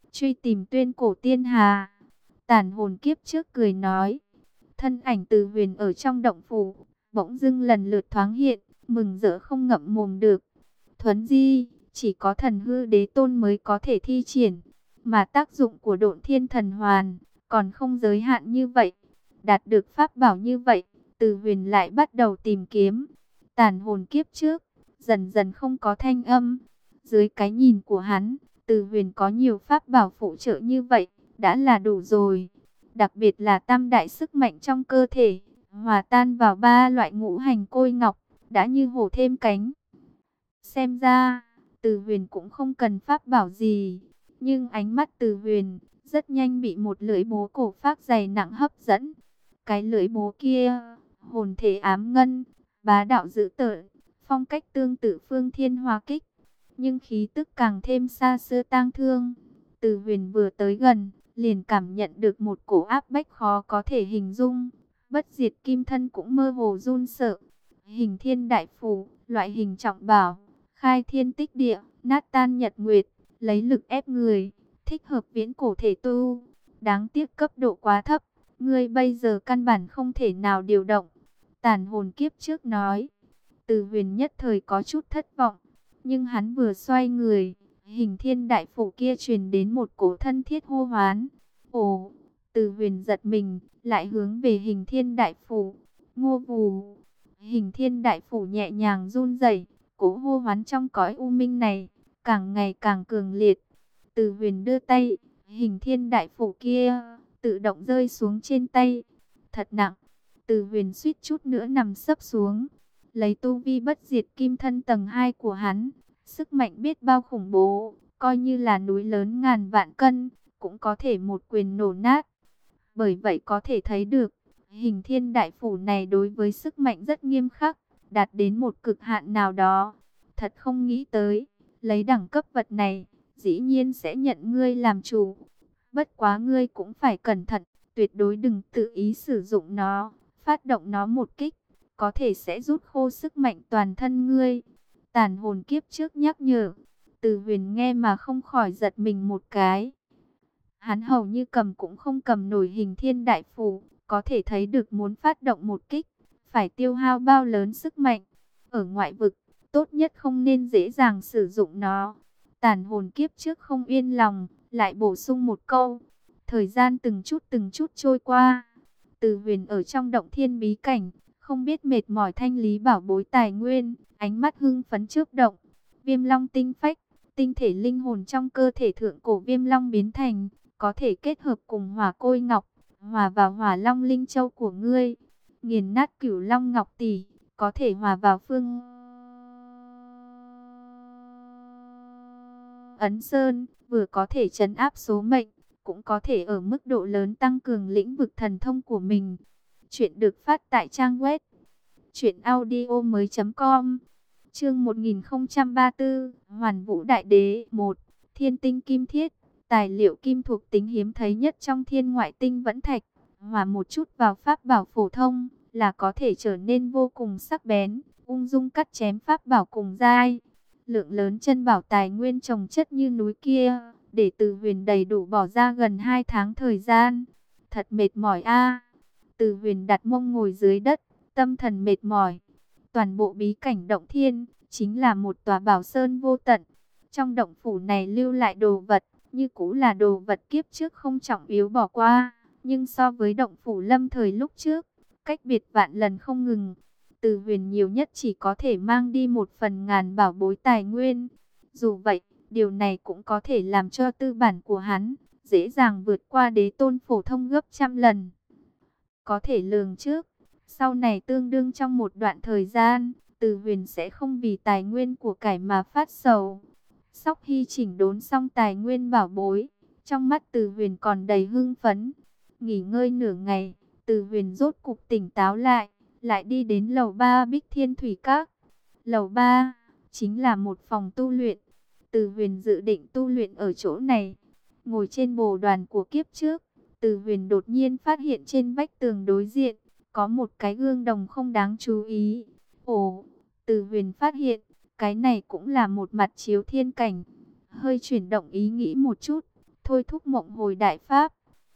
truy tìm tuyên cổ tiên hà. Tàn hồn kiếp trước cười nói. Thân ảnh Từ Huyền ở trong động phủ, bỗng dưng lần lượt thoáng hiện, mừng rỡ không ngậm mồm được. Thuấn di, chỉ có thần hư đế tôn mới có thể thi triển, mà tác dụng của Độn Thiên Thần Hoàn còn không giới hạn như vậy. Đạt được pháp bảo như vậy, Từ Huyền lại bắt đầu tìm kiếm. Tàn hồn kiếp trước dần dần không có thanh âm. Dưới cái nhìn của hắn, Từ Huyền có nhiều pháp bảo phụ trợ như vậy đã là đủ rồi. Đặc biệt là tam đại sức mạnh trong cơ thể, hòa tan vào ba loại ngũ hành côi ngọc, đã như hổ thêm cánh. Xem ra, Từ Huyền cũng không cần pháp bảo gì. Nhưng ánh mắt Từ Huyền rất nhanh bị một lưỡi bố cổ phác dày nặng hấp dẫn. Cái lưỡi bố kia, hồn thể ám ngân, bá đạo dữ tợn, phong cách tương tự Phương Thiên Hoa Kích, nhưng khí tức càng thêm xa xưa tang thương. Từ Huyền vừa tới gần, liền cảm nhận được một cổ áp bách khó có thể hình dung. Bất diệt kim thân cũng mơ hồ run sợ. Hình thiên đại phủ, loại hình trọng bảo, khai thiên tích địa, nát tan nhật nguyệt, lấy lực ép người, thích hợp viễn cổ thể tu. Đáng tiếc cấp độ quá thấp, ngươi bây giờ căn bản không thể nào điều động. Tàn hồn kiếp trước nói. Từ Huyền nhất thời có chút thất vọng, nhưng hắn vừa xoay người, hình thiên đại phủ kia truyền đến một cổ thân thiết hô hoán. Ồ, Từ Huyền giật mình, lại hướng về hình thiên đại phủ. Ngô vù, hình thiên đại phủ nhẹ nhàng run rẩy, cổ hô hoán trong cõi u minh này càng ngày càng cường liệt. Từ Huyền đưa tay, hình thiên đại phủ kia tự động rơi xuống trên tay. Thật nặng, Từ Huyền suýt chút nữa nằm sấp xuống. Lấy tu vi bất diệt kim thân tầng hai của hắn, sức mạnh biết bao khủng bố, coi như là núi lớn ngàn vạn cân, cũng có thể một quyền nổ nát. Bởi vậy có thể thấy được, hình thiên đại phủ này đối với sức mạnh rất nghiêm khắc, đạt đến một cực hạn nào đó. Thật không nghĩ tới, lấy đẳng cấp vật này, dĩ nhiên sẽ nhận ngươi làm chủ. Bất quá ngươi cũng phải cẩn thận, tuyệt đối đừng tự ý sử dụng nó, phát động nó một kích, có thể sẽ rút khô sức mạnh toàn thân ngươi. Tàn hồn kiếp trước nhắc nhở. Từ Huyền nghe mà không khỏi giật mình một cái. Hắn hầu như cầm cũng không cầm nổi hình thiên đại phủ, có thể thấy được muốn phát động một kích, phải tiêu hao bao lớn sức mạnh. Ở ngoại vực, tốt nhất không nên dễ dàng sử dụng nó. Tàn hồn kiếp trước không yên lòng, lại bổ sung một câu. Thời gian từng chút từng chút trôi qua. Từ Huyền ở trong động thiên bí cảnh, không biết mệt mỏi thanh lý bảo bối tài nguyên, ánh mắt hưng phấn chớp động. Viêm long tinh phách, tinh thể linh hồn trong cơ thể thượng cổ viêm long biến thành, có thể kết hợp cùng hỏa côi ngọc, hòa vào hỏa long linh châu của ngươi. Nghiền nát cửu long ngọc tỷ, có thể hòa vào phương ấn sơn, vừa có thể trấn áp số mệnh, cũng có thể ở mức độ lớn tăng cường lĩnh vực thần thông của mình. Chuyện được phát tại trang web truyện audio mới chấm com. Chương một nghìn không trăm ba mươi tư, Hoàn Vũ Đại Đế một. Thiên tinh kim thiết, tài liệu kim thuộc tính hiếm thấy nhất trong thiên ngoại tinh vẫn thạch, hòa một chút vào pháp bảo phổ thông là có thể trở nên vô cùng sắc bén, ung dung cắt chém pháp bảo cùng dai. Lượng lớn chân bảo tài nguyên trồng chất như núi kia, để Từ Huyền đầy đủ bỏ ra gần hai tháng thời gian. Thật mệt mỏi a. Từ Huyền đặt mông ngồi dưới đất, tâm thần mệt mỏi. Toàn bộ bí cảnh động thiên chính là một tòa bảo sơn vô tận. Trong động phủ này lưu lại đồ vật, như cũ là đồ vật kiếp trước không trọng yếu bỏ qua, nhưng so với động phủ lâm thời lúc trước, cách biệt vạn lần không ngừng. Từ Huyền nhiều nhất chỉ có thể mang đi một phần ngàn bảo bối tài nguyên. Dù vậy, điều này cũng có thể làm cho tư bản của hắn dễ dàng vượt qua đế tôn phổ thông gấp trăm lần. Có thể lường trước, sau này tương đương trong một đoạn thời gian, Từ Huyền sẽ không vì tài nguyên của cải mà phát sầu. Sóc Hy chỉnh đốn xong tài nguyên bảo bối, trong mắt Từ Huyền còn đầy hưng phấn. Nghỉ ngơi nửa ngày, Từ Huyền rốt cục tỉnh táo lại, lại đi đến lầu ba Bích Thiên Thủy Các. Lầu ba chính là một phòng tu luyện. Từ Huyền dự định tu luyện ở chỗ này. Ngồi trên bồ đoàn của kiếp trước, Từ Huyền đột nhiên phát hiện trên vách tường đối diện có một cái gương đồng không đáng chú ý. Ồ, Từ Huyền phát hiện cái này cũng là một mặt chiếu thiên cảnh. Hơi chuyển động ý nghĩ một chút, thôi thúc mộng hồi đại pháp.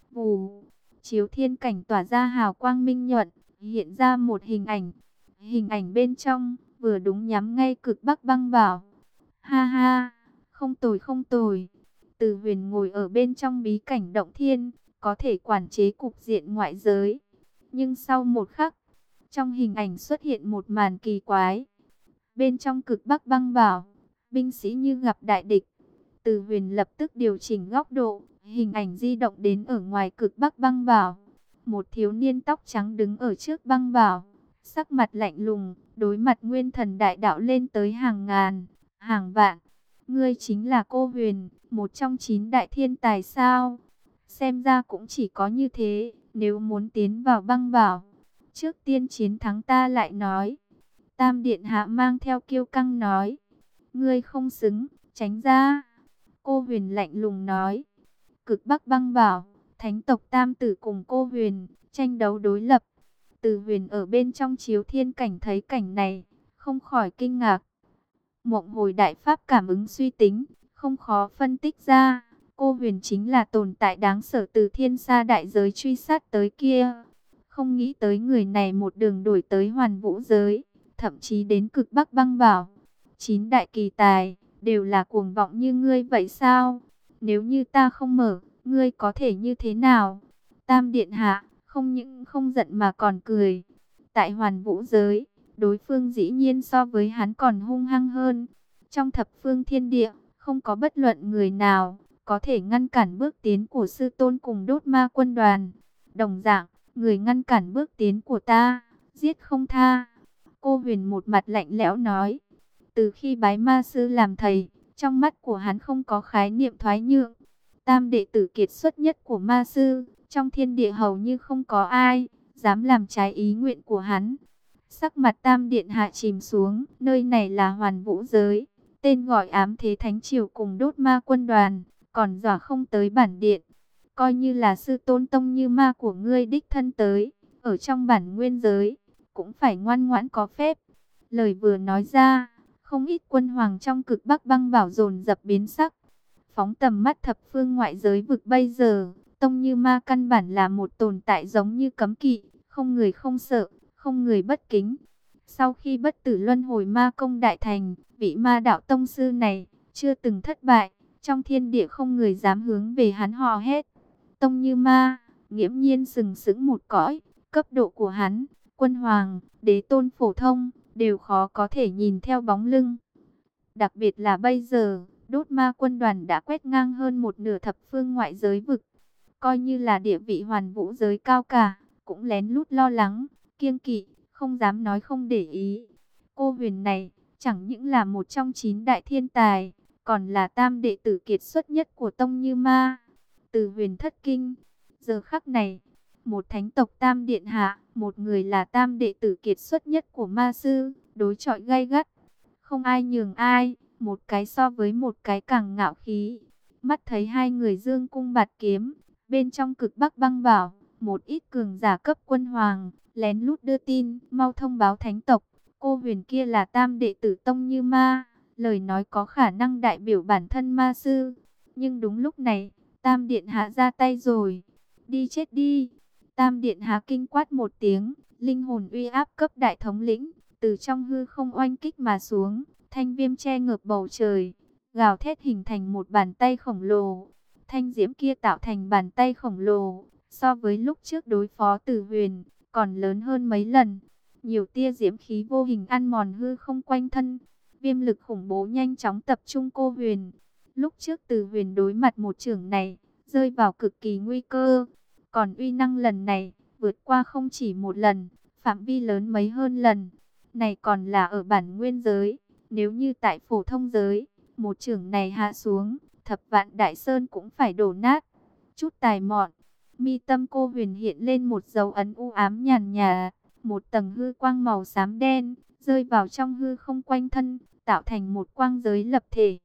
Vù, chiếu thiên cảnh tỏa ra hào quang minh nhuận, hiện ra một hình ảnh. Hình ảnh bên trong vừa đúng nhắm ngay Cực Bắc Băng Bảo. Ha ha, không tồi không tồi. Từ Huyền ngồi ở bên trong bí cảnh động thiên, có thể quản chế cục diện ngoại giới. Nhưng sau một khắc, trong hình ảnh xuất hiện một màn kỳ quái. Bên trong Cực Bắc Băng Bảo, binh sĩ như gặp đại địch. Từ Huyền lập tức điều chỉnh góc độ, hình ảnh di động đến ở ngoài Cực Bắc Băng Bảo. Một thiếu niên tóc trắng đứng ở trước băng bảo, sắc mặt lạnh lùng, đối mặt nguyên thần đại đạo lên tới hàng ngàn, hàng vạn. Ngươi chính là Cô Huyền, một trong chín đại thiên tài sao? Xem ra cũng chỉ có như thế, nếu muốn tiến vào băng bảo, trước tiên chiến thắng ta lại nói. Tam Điện Hạ mang theo kiêu căng nói, ngươi không xứng, tránh ra. Cô Huyền lạnh lùng nói, Cực Bắc Băng Bảo, thánh tộc Tam Tử cùng Cô Huyền, tranh đấu đối lập. Từ Huyền ở bên trong chiếu thiên cảnh thấy cảnh này, không khỏi kinh ngạc. Mộng hồi đại pháp cảm ứng suy tính, không khó phân tích ra, Cô Huyền chính là tồn tại đáng sợ từ thiên sa đại giới truy sát tới kia. Không nghĩ tới người này một đường đổi tới hoàn vũ giới, thậm chí đến Cực Bắc Băng Bảo. Chín đại kỳ tài, đều là cuồng vọng như ngươi vậy sao? Nếu như ta không mở, ngươi có thể như thế nào? Tam Điện Hạ, không những không giận mà còn cười. Tại hoàn vũ giới, đối phương dĩ nhiên so với hắn còn hung hăng hơn. Trong thập phương thiên địa, không có bất luận người nào có thể ngăn cản bước tiến của sư tôn cùng đốt ma quân đoàn. Đồng dạng, người ngăn cản bước tiến của ta, giết không tha. Cô Huyền một mặt lạnh lẽo nói, từ khi bái ma sư làm thầy, trong mắt của hắn không có khái niệm thoái nhượng. Tam đệ tử kiệt xuất nhất của ma sư, trong thiên địa hầu như không có ai dám làm trái ý nguyện của hắn. Sắc mặt Tam Điện Hạ chìm xuống, nơi này là hoàn vũ giới, tên gọi ám thế thánh triều cùng đốt ma quân đoàn, còn dọa không tới bản điện. Coi như là sư tôn tông như ma của ngươi đích thân tới, ở trong bản nguyên giới, cũng phải ngoan ngoãn có phép. Lời vừa nói ra, không ít quân hoàng trong Cực Bắc Băng Bảo dồn dập biến sắc. Phóng tầm mắt thập phương ngoại giới vực bây giờ, tông như ma căn bản là một tồn tại giống như cấm kỵ, không người không sợ, không người bất kính. Sau khi bất tử luân hồi ma công đại thành, vị ma đạo tông sư này chưa từng thất bại, trong thiên địa không người dám hướng về hắn hò hét. Tông như ma, nghiễm nhiên sừng sững một cõi, cấp độ của hắn, quân hoàng, đế tôn phổ thông, đều khó có thể nhìn theo bóng lưng. Đặc biệt là bây giờ, đốt ma quân đoàn đã quét ngang hơn một nửa thập phương ngoại giới vực. Coi như là địa vị hoàn vũ giới cao cả, cũng lén lút lo lắng, kiêng kỵ, không dám nói không để ý. Cô Huyền này, chẳng những là một trong chín đại thiên tài, còn là tam đệ tử kiệt xuất nhất của tông như ma. Từ Huyền thất kinh, giờ khắc này, một thánh tộc Tam Điện Hạ, một người là tam đệ tử kiệt xuất nhất của ma sư, đối chọi gay gắt. Không ai nhường ai, một cái so với một cái càng ngạo khí. Mắt thấy hai người dương cung bạt kiếm, bên trong Cực Bắc Băng Bảo, một ít cường giả cấp quân hoàng, lén lút đưa tin, mau thông báo thánh tộc. Cô Huyền kia là tam đệ tử tông như ma, lời nói có khả năng đại biểu bản thân ma sư. Nhưng đúng lúc này, Tam Điện Hạ ra tay rồi. Đi chết đi. Tam Điện Hạ kinh quát một tiếng, linh hồn uy áp cấp đại thống lĩnh, từ trong hư không oanh kích mà xuống, thanh viêm che ngược bầu trời, gào thét hình thành một bàn tay khổng lồ. Thanh diễm kia tạo thành bàn tay khổng lồ, so với lúc trước đối phó Từ Huyền, còn lớn hơn mấy lần. Nhiều tia diễm khí vô hình ăn mòn hư không quanh thân, viêm lực khủng bố nhanh chóng tập trung Cô Huyền. Lúc trước Từ Huyền đối mặt một chưởng này, rơi vào cực kỳ nguy cơ. Còn uy năng lần này, vượt qua không chỉ một lần, phạm vi lớn mấy hơn lần. Này còn là ở bản nguyên giới, nếu như tại phổ thông giới, một chưởng này hạ xuống, thập vạn đại sơn cũng phải đổ nát. Chút tài mọn, mi tâm Cô Huyền hiện lên một dấu ấn u ám nhàn nhà, một tầng hư quang màu xám đen, rơi vào trong hư không quanh thân, tạo thành một quang giới lập thể.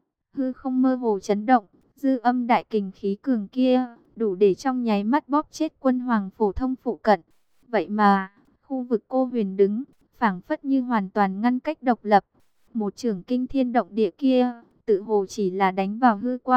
Hư không mơ hồ chấn động, dư âm đại kình khí cường kia, đủ để trong nháy mắt bóp chết quân hoàng phổ thông phụ cận. Vậy mà, khu vực Cô Huyền đứng, phảng phất như hoàn toàn ngăn cách độc lập. Một chưởng kinh thiên động địa kia, tự hồ chỉ là đánh vào hư quang,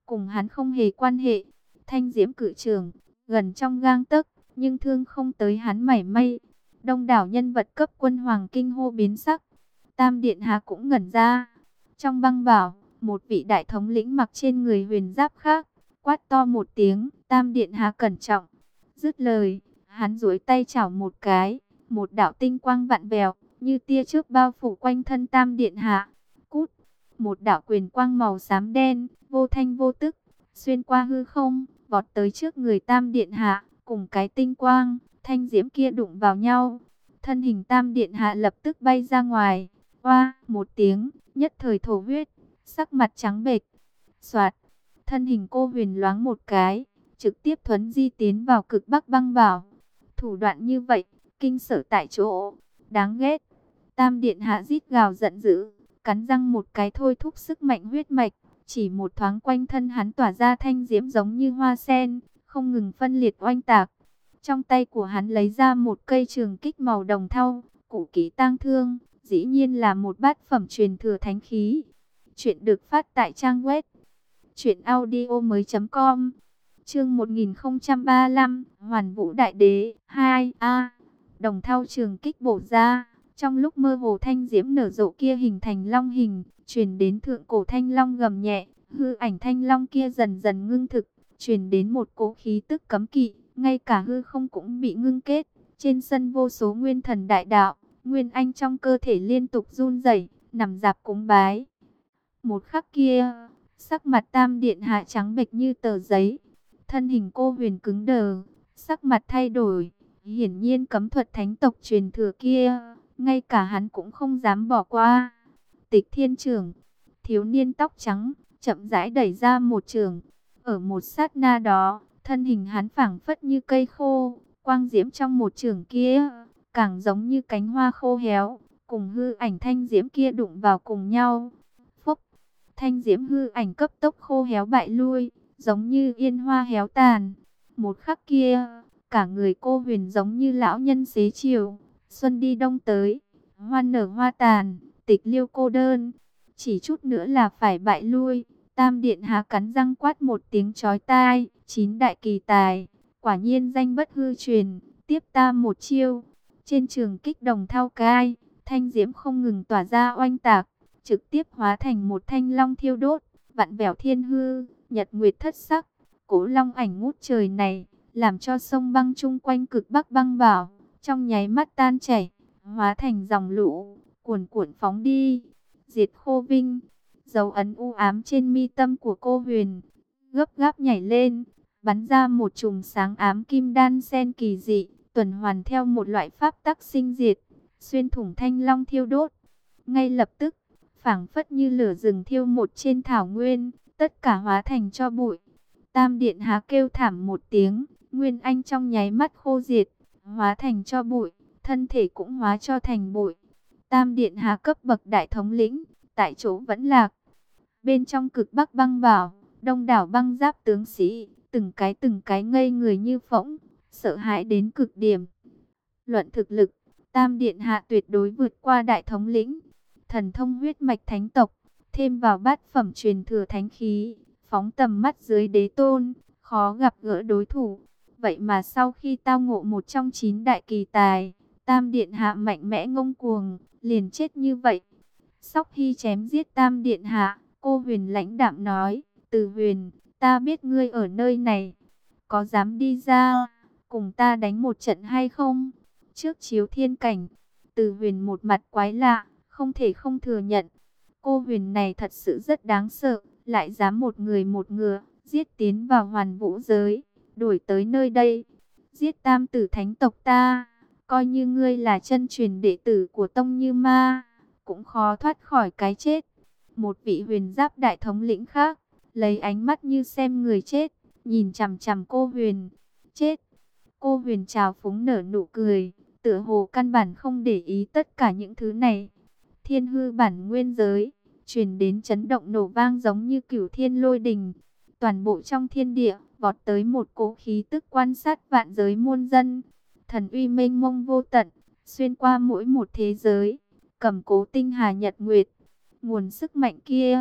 cùng hắn không hề quan hệ. Thanh diễm cử trường, gần trong gang tấc, nhưng thương không tới hắn mảy may. Đông đảo nhân vật cấp quân hoàng kinh hô biến sắc. Tam điện hạ cũng ngẩn ra. Trong băng bảo, một vị đại thống lĩnh mặc trên người huyền giáp khác, quát to một tiếng, Tam điện hạ cẩn trọng. Dứt lời, hắn duỗi tay chảo một cái, một đạo tinh quang vặn vẹo, như tia chớp bao phủ quanh thân Tam điện hạ. Cút, một đạo quyền quang màu xám đen, vô thanh vô tức, xuyên qua hư không, vọt tới trước người Tam điện hạ, cùng cái tinh quang, thanh diễm kia đụng vào nhau. Thân hình Tam điện hạ lập tức bay ra ngoài. Oa, một tiếng, nhất thời thổ huyết, sắc mặt trắng bệch. Soạt, thân hình cô huyền loáng một cái, trực tiếp thuấn di tiến vào cực bắc băng bảo. Thủ đoạn như vậy, kinh sở tại chỗ, đáng ghét. Tam điện hạ rít gào giận dữ, cắn răng một cái thôi thúc sức mạnh huyết mạch, chỉ một thoáng quanh thân hắn tỏa ra thanh diễm giống như hoa sen, không ngừng phân liệt oanh tạc. Trong tay của hắn lấy ra một cây trường kích màu đồng thau, củ kỹ tang thương, dĩ nhiên là một bát phẩm truyền thừa thánh khí. Chuyện được phát tại trang web truyện audio mới chấm com. Chương một nghìn không trăm ba mươi lăm, Hoàn Vũ Đại Đế hai a. Đồng thau trường kích bổ ra, trong lúc mơ hồ thanh diễm nở rộ kia hình thành long hình, truyền đến thượng cổ thanh long gầm nhẹ, hư ảnh thanh long kia dần dần ngưng thực, truyền đến một cỗ khí tức cấm kỵ, ngay cả hư không cũng bị ngưng kết. Trên sân vô số nguyên thần đại đạo, nguyên anh trong cơ thể liên tục run rẩy, nằm dạp cúng bái. Một khắc kia, sắc mặt Tam điện hạ trắng bệch như tờ giấy, thân hình cô huyền cứng đờ, sắc mặt thay đổi. Hiển nhiên cấm thuật thánh tộc truyền thừa kia, ngay cả hắn cũng không dám bỏ qua. Tịch Thiên Trưởng, thiếu niên tóc trắng, chậm rãi đẩy ra một trường. Ở một sát na đó, thân hình hắn phảng phất như cây khô, quang diễm trong một trường kia, càng giống như cánh hoa khô héo, cùng hư ảnh thanh diễm kia đụng vào cùng nhau. Phốc, thanh diễm hư ảnh cấp tốc khô héo bại lui, giống như yên hoa héo tàn. Một khắc kia, cả người cô huyền giống như lão nhân xế chiều, xuân đi đông tới, hoa nở hoa tàn, tịch liêu cô đơn, chỉ chút nữa là phải bại lui. Tam điện hạ cắn răng quát một tiếng chói tai, chín đại kỳ tài, quả nhiên danh bất hư truyền, tiếp ta một chiêu. Trên trường kích đồng thau cai, thanh diễm không ngừng tỏa ra oanh tạc, trực tiếp hóa thành một thanh long thiêu đốt, vặn vẹo thiên hư, nhật nguyệt thất sắc. Cố long ảnh ngút trời này, làm cho sông băng chung quanh cực bắc băng bảo, trong nháy mắt tan chảy, hóa thành dòng lũ, cuồn cuộn phóng đi. Diệt Khô Vinh, dấu ấn u ám trên mi tâm của cô huyền, gấp gáp nhảy lên, bắn ra một chùm sáng ám kim đan sen kỳ dị, tuần hoàn theo một loại pháp tắc sinh diệt, xuyên thủng thanh long thiêu đốt. Ngay lập tức, phảng phất như lửa rừng thiêu một trên thảo nguyên, tất cả hóa thành tro bụi. Tam điện hạ kêu thảm một tiếng, nguyên anh trong nháy mắt khô diệt, hóa thành tro bụi, thân thể cũng hóa cho thành bụi. Tam điện hạ cấp bậc đại thống lĩnh, tại chỗ vẫn lạc. Bên trong cực bắc băng bảo, đông đảo băng giáp tướng sĩ, từng cái từng cái ngây người như phỗng, sợ hãi đến cực điểm. Luận thực lực, Tam điện hạ tuyệt đối vượt qua đại thống lĩnh. Thần thông huyết mạch thánh tộc, thêm vào bát phẩm truyền thừa thánh khí, phóng tầm mắt dưới đế tôn, khó gặp gỡ đối thủ. Vậy mà sau khi tao ngộ một trong chín đại kỳ tài, Tam điện hạ mạnh mẽ ngông cuồng, liền chết như vậy. Sóc Hy chém giết Tam điện hạ, cô huyền lãnh đạm nói, Từ Huyền, ta biết ngươi ở nơi này, có dám đi ra, cùng ta đánh một trận hay không? Trước chiếu thiên cảnh, Từ Huyền một mặt quái lạ, không thể không thừa nhận. Cô huyền này thật sự rất đáng sợ, lại dám một người một ngựa, giết tiến vào hoàn vũ giới, đuổi tới nơi đây, giết tam tử thánh tộc ta, coi như ngươi là chân truyền đệ tử của Tông Như Ma, cũng khó thoát khỏi cái chết. Một vị huyền giáp đại thống lĩnh khác, lấy ánh mắt như xem người chết, nhìn chằm chằm cô huyền. Chết! Cô huyền trào phúng nở nụ cười, tựa hồ căn bản không để ý tất cả những thứ này. Thiên hư bản nguyên giới, truyền đến chấn động nổ vang giống như cửu thiên lôi đình. Toàn bộ trong thiên địa, vọt tới một cỗ khí tức quan sát vạn giới muôn dân. Thần uy mênh mông vô tận, xuyên qua mỗi một thế giới, cầm cố tinh hà nhật nguyệt. Nguồn sức mạnh kia,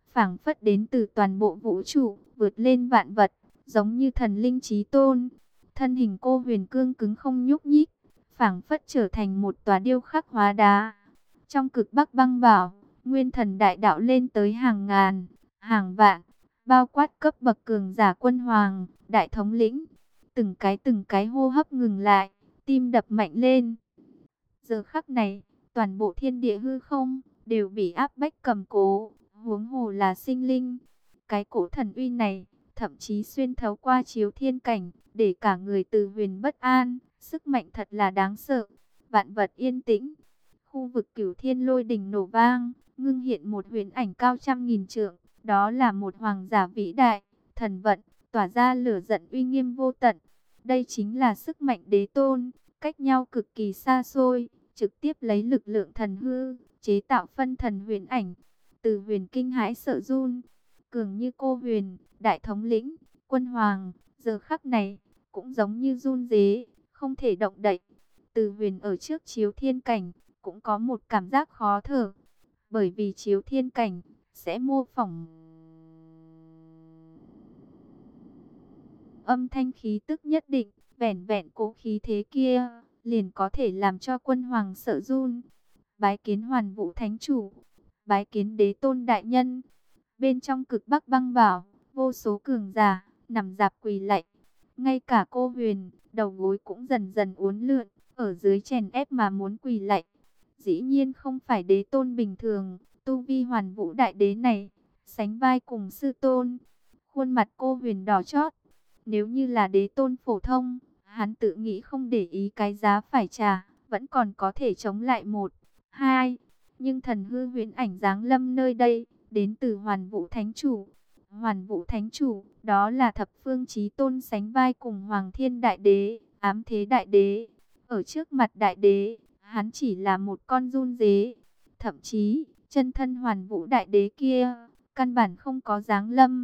phảng phất đến từ toàn bộ vũ trụ, vượt lên vạn vật, giống như thần linh chí tôn. Thân hình cô Huyền cương cứng không nhúc nhích, phảng phất trở thành một tòa điêu khắc hóa đá. Trong cực Bắc băng bảo, nguyên thần đại đạo lên tới hàng ngàn, hàng vạn, bao quát cấp bậc cường giả quân hoàng, đại thống lĩnh. Từng cái từng cái hô hấp ngừng lại, tim đập mạnh lên. Giờ khắc này, toàn bộ thiên địa hư không đều bị áp bách cầm cố, huống hồ là sinh linh. Cái cổ thần uy này thậm chí xuyên thấu qua chiếu thiên cảnh, để cả người Từ Huyền bất an. Sức mạnh thật là đáng sợ. Vạn vật yên tĩnh, khu vực cửu thiên lôi đình nổ vang, ngưng hiện một huyền ảnh cao trăm nghìn trượng. Đó là một hoàng giả vĩ đại, thần vận, tỏa ra lửa giận uy nghiêm vô tận. Đây chính là sức mạnh đế tôn, cách nhau cực kỳ xa xôi, trực tiếp lấy lực lượng thần hư, chế tạo phân thần huyền ảnh. Từ Huyền kinh hãi sợ run, cường như cô Huyền, đại thống lĩnh, quân hoàng, giờ khắc này, cũng giống như run rế, không thể động đậy. Từ Huyền ở trước chiếu thiên cảnh, cũng có một cảm giác khó thở, bởi vì chiếu thiên cảnh, sẽ mô phỏng âm thanh khí tức nhất định, vẻn vẹn cố khí thế kia, liền có thể làm cho quân hoàng sợ run. Bái kiến Hoàn Vũ Thánh Chủ, bái kiến Đế Tôn Đại Nhân. Bên trong cực Bắc băng bảo, vô số cường giả, nằm dạp quỳ lạy. Ngay cả cô Huyền, đầu gối cũng dần dần uốn lượn, ở dưới chèn ép mà muốn quỳ lạy. Dĩ nhiên không phải Đế Tôn bình thường, tu vi Hoàn Vũ Đại Đế này, sánh vai cùng sư tôn. Khuôn mặt cô Huyền đỏ chót. Nếu như là Đế Tôn phổ thông, hắn tự nghĩ không để ý cái giá phải trả, vẫn còn có thể chống lại một, hai. Nhưng thần hư huyền ảnh giáng lâm nơi đây, đến từ Hoàn Vũ Thánh Chủ. Hoàn Vũ Thánh Chủ, đó là thập phương chí tôn sánh vai cùng Hoàng Thiên Đại Đế, Ám Thế Đại Đế. Ở trước mặt Đại Đế, hắn chỉ là một con run dế. Thậm chí, chân thân Hoàn Vũ Đại Đế kia, căn bản không có giáng lâm,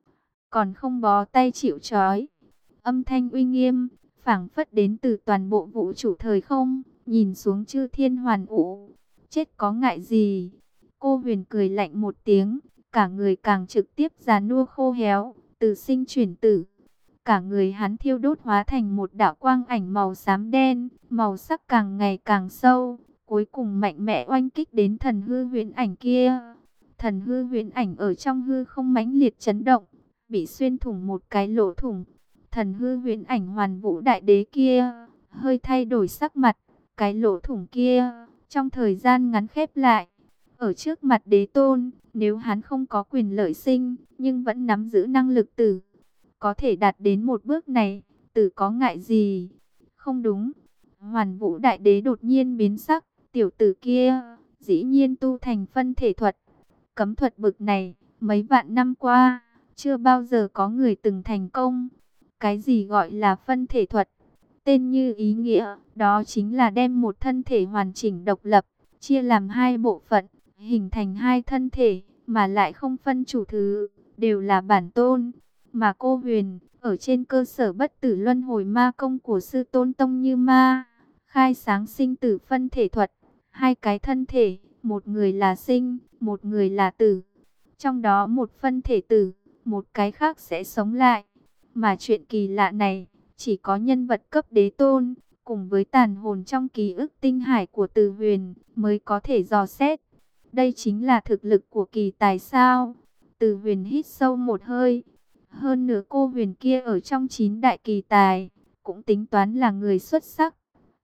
còn không bó tay chịu trói. Âm thanh uy nghiêm, phảng phất đến từ toàn bộ vũ trụ thời không, nhìn xuống chư thiên hoàn vũ. Chết có ngại gì? Cô Huyền cười lạnh một tiếng, cả người càng trực tiếp già nua khô héo, từ sinh chuyển tử. Cả người hắn thiêu đốt hóa thành một đạo quang ảnh màu xám đen, màu sắc càng ngày càng sâu, cuối cùng mạnh mẽ oanh kích đến thần hư huyền ảnh kia. Thần hư huyền ảnh ở trong hư không mãnh liệt chấn động, bị xuyên thủng một cái lỗ thủng. Thần hư huyền ảnh Hoàn Vũ Đại Đế kia hơi thay đổi sắc mặt, cái lỗ thủng kia trong thời gian ngắn khép lại. Ở trước mặt Đế Tôn, nếu hắn không có quyền lợi sinh, nhưng vẫn nắm giữ năng lực tử, có thể đạt đến một bước này, tử có ngại gì? Không đúng. Hoàn Vũ Đại Đế đột nhiên biến sắc, tiểu tử kia dĩ nhiên tu thành phân thể thuật. Cấm thuật bực này, mấy vạn năm qua, chưa bao giờ có người từng thành công. Cái gì gọi là phân thể thuật? Tên như ý nghĩa, đó chính là đem một thân thể hoàn chỉnh độc lập, chia làm hai bộ phận, hình thành hai thân thể, mà lại không phân chủ thứ, đều là bản tôn. Mà cô Huyền, ở trên cơ sở bất tử luân hồi ma công của sư tôn Tông Như Ma, khai sáng sinh tử phân thể thuật. Hai cái thân thể, một người là sinh, một người là tử. Trong đó một phân thể tử, một cái khác sẽ sống lại. Mà chuyện kỳ lạ này, chỉ có nhân vật cấp đế tôn, cùng với tàn hồn trong ký ức tinh hải của Từ Huyền, mới có thể dò xét. Đây chính là thực lực của kỳ tài sao? Từ Huyền hít sâu một hơi. Hơn nữa cô Huyền kia ở trong chín đại kỳ tài, cũng tính toán là người xuất sắc.